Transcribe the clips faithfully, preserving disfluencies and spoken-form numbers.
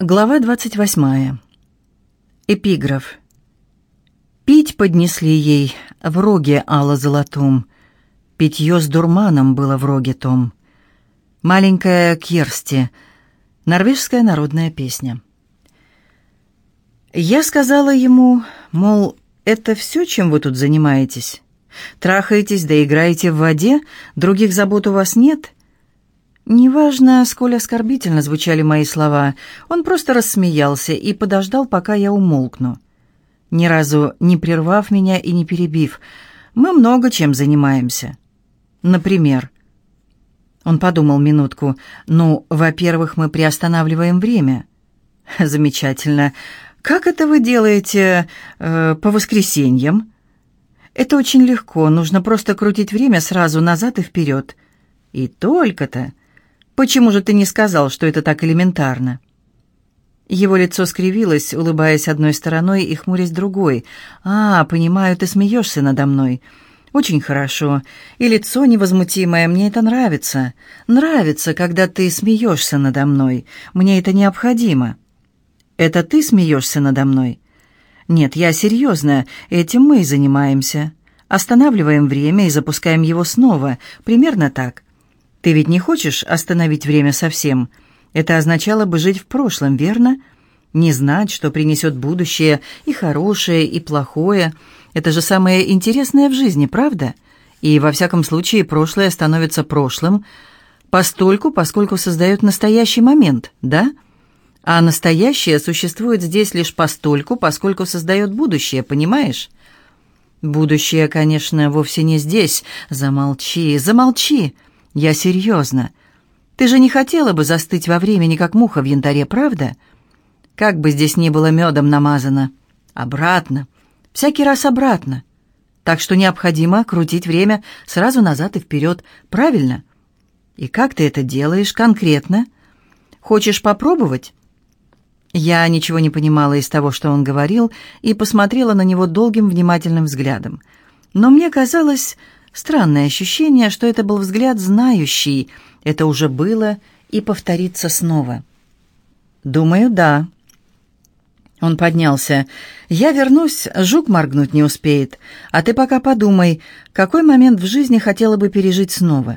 Глава двадцать восьмая. Эпиграф. Пить поднесли ей в роге ало-золотом, питье с дурманом было в роге том. Маленькая Кьерсти. Норвежская народная песня. Я сказала ему, мол, это все, чем вы тут занимаетесь? Трахаетесь да играете в воде, других забот у вас нет? Неважно, сколь оскорбительно звучали мои слова, он просто рассмеялся и подождал, пока я умолкну. Ни разу не прервав меня и не перебив, мы много чем занимаемся. Например, он подумал минутку, ну, во-первых, мы приостанавливаем время. Замечательно. Как это вы делаете э, по воскресеньям? Это очень легко, нужно просто крутить время сразу назад и вперед. И только-то. Почему же ты не сказал, что это так элементарно?» Его лицо скривилось, улыбаясь одной стороной и хмурясь другой. «А, понимаю, ты смеешься надо мной. Очень хорошо. И лицо невозмутимое, мне это нравится. Нравится, когда ты смеешься надо мной. Мне это необходимо». «Это ты смеешься надо мной?» «Нет, я серьезно. Этим мы и занимаемся. Останавливаем время и запускаем его снова. Примерно так. Ты ведь не хочешь остановить время совсем? Это означало бы жить в прошлом, верно? Не знать, что принесет будущее, и хорошее, и плохое. Это же самое интересное в жизни, правда? И во всяком случае прошлое становится прошлым, постольку, поскольку создает настоящий момент, да? А настоящее существует здесь лишь постольку, поскольку создает будущее, понимаешь? Будущее, конечно, вовсе не здесь. Замолчи, замолчи. Я серьезно. Ты же не хотела бы застыть во времени, как муха в янтаре, правда? Как бы здесь ни было медом намазано. Обратно. Всякий раз обратно. Так что необходимо крутить время сразу назад и вперед. Правильно? И как ты это делаешь конкретно? Хочешь попробовать? Я ничего не понимала из того, что он говорил, и посмотрела на него долгим внимательным взглядом. Но мне казалось... Странное ощущение, что это был взгляд знающий. Это уже было и повторится снова. «Думаю, да». Он поднялся. «Я вернусь, жук моргнуть не успеет. А ты пока подумай, какой момент в жизни хотела бы пережить снова?»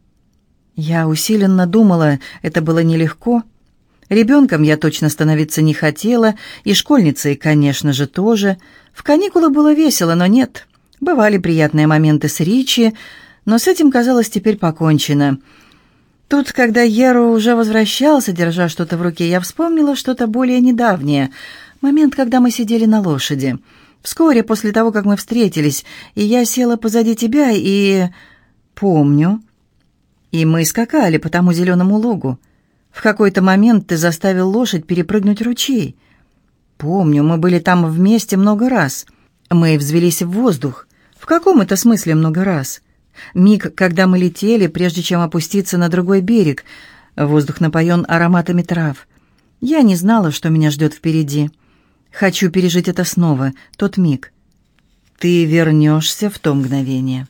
Я усиленно думала, это было нелегко. Ребенком я точно становиться не хотела, и школьницей, конечно же, тоже. В каникулы было весело, но нет... Бывали приятные моменты с Ричи, но с этим, казалось, теперь покончено. Тут, когда Еру уже возвращался, держа что-то в руке, я вспомнила что-то более недавнее. Момент, когда мы сидели на лошади. Вскоре после того, как мы встретились, и я села позади тебя, и... Помню. И мы скакали по тому зеленому лугу. В какой-то момент ты заставил лошадь перепрыгнуть ручей. Помню, мы были там вместе много раз. Мы взвелись в воздух. В каком это смысле много раз? Миг, когда мы летели, прежде чем опуститься на другой берег. Воздух напоен ароматами трав. Я не знала, что меня ждет впереди. Хочу пережить это снова, тот миг. Ты вернешься в то мгновение.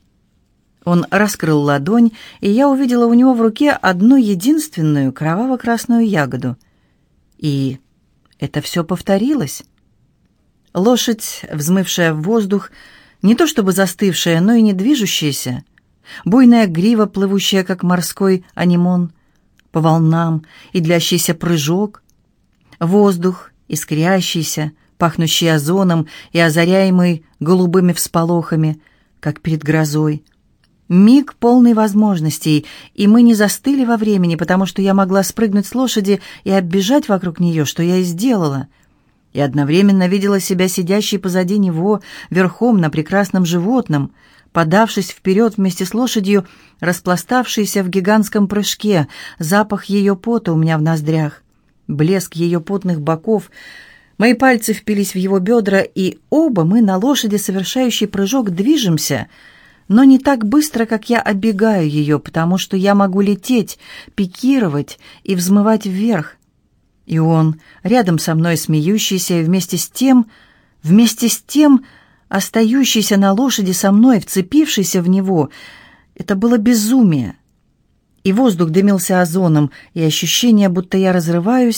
Он раскрыл ладонь, и я увидела у него в руке одну единственную кроваво-красную ягоду. И это все повторилось. Лошадь, взмывшая в воздух, не то чтобы застывшая, но и не движущаяся, буйная грива, плывущая, как морской анимон, по волнам и длящийся прыжок, воздух, искрящийся, пахнущий озоном и озаряемый голубыми всполохами, как перед грозой. Миг полный возможностей, и мы не застыли во времени, потому что я могла спрыгнуть с лошади и оббежать вокруг нее, что я и сделала, и одновременно видела себя сидящей позади него, верхом на прекрасном животном, подавшись вперед вместе с лошадью, распластавшейся в гигантском прыжке, запах ее пота у меня в ноздрях, блеск ее потных боков. Мои пальцы впились в его бедра, и оба мы на лошади, совершающей прыжок, движемся, но не так быстро, как я оббегаю ее, потому что я могу лететь, пикировать и взмывать вверх. И он, рядом со мной смеющийся, и вместе с тем, вместе с тем, остающийся на лошади со мной, вцепившийся в него. Это было безумие. И воздух дымился озоном, и ощущение, будто я разрываюсь,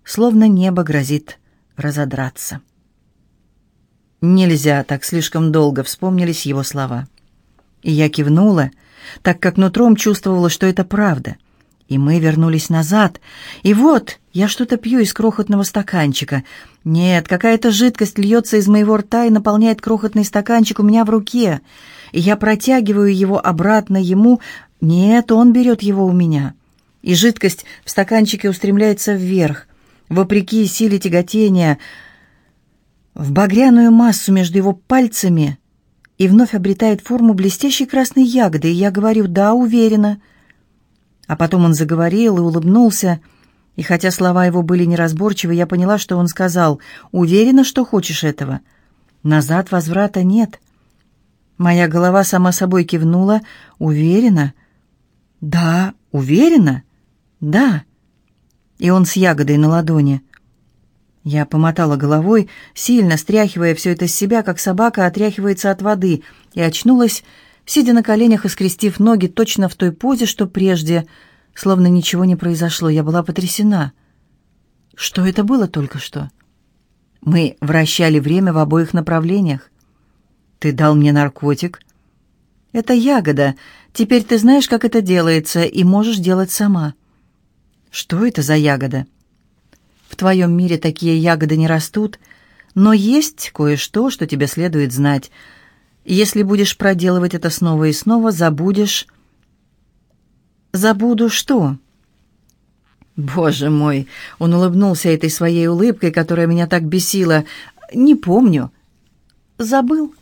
словно небо грозит разодраться. «Нельзя так слишком долго», — вспомнились его слова. И я кивнула, так как нутром чувствовала, что это правда. И мы вернулись назад. И вот я что-то пью из крохотного стаканчика. Нет, какая-то жидкость льется из моего рта и наполняет крохотный стаканчик у меня в руке. И я протягиваю его обратно ему. Нет, он берет его у меня. И жидкость в стаканчике устремляется вверх, вопреки силе тяготения, в багряную массу между его пальцами и вновь обретает форму блестящей красной ягоды. И я говорю: «Да, уверена». А потом он заговорил и улыбнулся, и хотя слова его были неразборчивы, я поняла, что он сказал: «Уверена, что хочешь этого? Назад возврата нет». Моя голова сама собой кивнула: «Уверена?» «Да, уверена?» «Да». И он с ягодой на ладони. Я помотала головой, сильно стряхивая все это с себя, как собака отряхивается от воды, и очнулась, сидя на коленях и скрестив ноги точно в той позе, что прежде, словно ничего не произошло. Я была потрясена. Что это было только что? Мы вращали время в обоих направлениях. Ты дал мне наркотик. Это ягода. Теперь ты знаешь, как это делается, и можешь делать сама. Что это за ягода? В твоем мире такие ягоды не растут, но есть кое-что, что тебе следует знать. Если будешь проделывать это снова и снова, забудешь... Забуду что? Боже мой, он улыбнулся этой своей улыбкой, которая меня так бесила. Не помню. Забыл.